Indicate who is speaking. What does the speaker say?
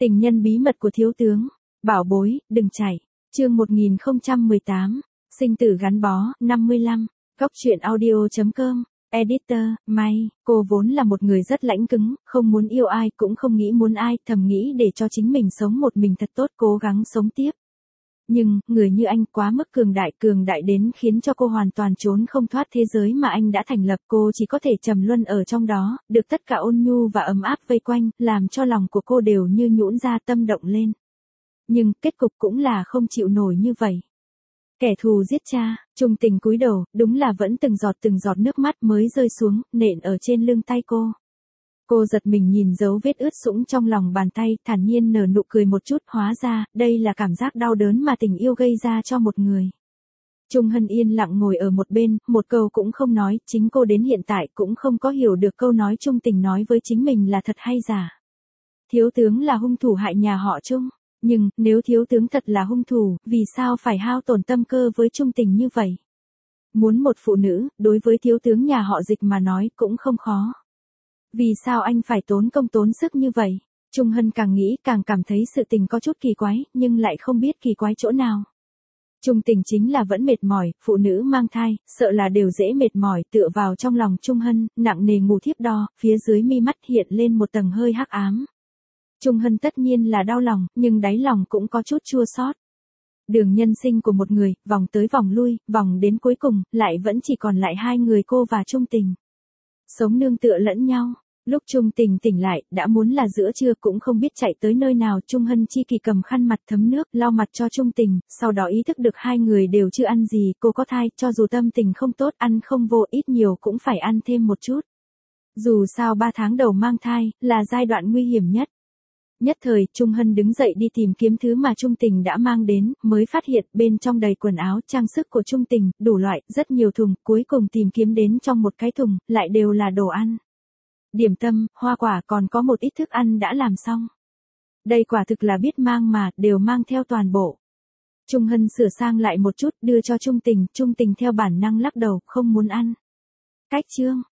Speaker 1: Tình nhân bí mật của thiếu tướng. Bảo bối, đừng chạy. Chương 1018. Sinh tử gắn bó, 55. Góc truyện audio.com. Editor, May, cô vốn là một người rất lãnh cứng, không muốn yêu ai cũng không nghĩ muốn ai, thầm nghĩ để cho chính mình sống một mình thật tốt, cố gắng sống tiếp. Nhưng, người như anh quá mức cường đại đến khiến cho cô hoàn toàn trốn không thoát thế giới mà anh đã thành lập, cô chỉ có thể trầm luân ở trong đó, được tất cả ôn nhu và ấm áp vây quanh, làm cho lòng của cô đều như nhũn ra tâm động lên. Nhưng, kết cục cũng là không chịu nổi như vậy. Kẻ thù giết cha, Trung Tình cúi đầu, đúng là vẫn từng giọt nước mắt mới rơi xuống, nện ở trên lưng tay cô. Cô giật mình nhìn dấu vết ướt sũng trong lòng bàn tay, thản nhiên nở nụ cười một chút, hóa ra, đây là cảm giác đau đớn mà tình yêu gây ra cho một người. Trung Hân yên lặng ngồi ở một bên, một câu cũng không nói, chính cô đến hiện tại cũng không có hiểu được câu nói Trung Tình nói với chính mình là thật hay giả. Thiếu tướng là hung thủ hại nhà họ Trung. Nhưng, nếu thiếu tướng thật là hung thủ, vì sao phải hao tổn tâm cơ với Trung Tình như vậy? Muốn một phụ nữ, đối với thiếu tướng nhà họ Dịch mà nói cũng không khó. Vì sao anh phải tốn công tốn sức như vậy? Trung Hân càng nghĩ càng cảm thấy sự tình có chút kỳ quái, nhưng lại không biết kỳ quái chỗ nào. Trung Tình chính là vẫn mệt mỏi, phụ nữ mang thai, sợ là đều dễ mệt mỏi, tựa vào trong lòng Trung Hân, nặng nề ngủ thiếp đo, phía dưới mi mắt hiện lên một tầng hơi hắc ám. Trung Hân tất nhiên là đau lòng, nhưng đáy lòng cũng có chút chua xót. Đường nhân sinh của một người, vòng tới vòng lui, vòng đến cuối cùng, lại vẫn chỉ còn lại hai người cô và Trung Tình. Sống nương tựa lẫn nhau. Lúc Trung Tình tỉnh lại, đã muốn là giữa trưa cũng không biết chạy tới nơi nào. Trung Hân chi kỳ cầm khăn mặt thấm nước, lau mặt cho Trung Tình, sau đó ý thức được hai người đều chưa ăn gì, cô có thai, cho dù tâm tình không tốt, ăn không vô, ít nhiều cũng phải ăn thêm một chút. Dù sao 3 tháng đầu mang thai, là giai đoạn nguy hiểm nhất. Nhất thời, Trung Hân đứng dậy đi tìm kiếm thứ mà Trung Tình đã mang đến, mới phát hiện bên trong đầy quần áo, trang sức của Trung Tình, đủ loại, rất nhiều thùng, cuối cùng tìm kiếm đến trong một cái thùng, lại đều là đồ ăn. Điểm tâm, hoa quả còn có một ít thức ăn đã làm xong. Đây quả thực là biết mang mà, đều mang theo toàn bộ. Trung Hân sửa sang lại một chút, đưa cho Trung Tình theo bản năng lắc đầu, không muốn ăn. Cách chương.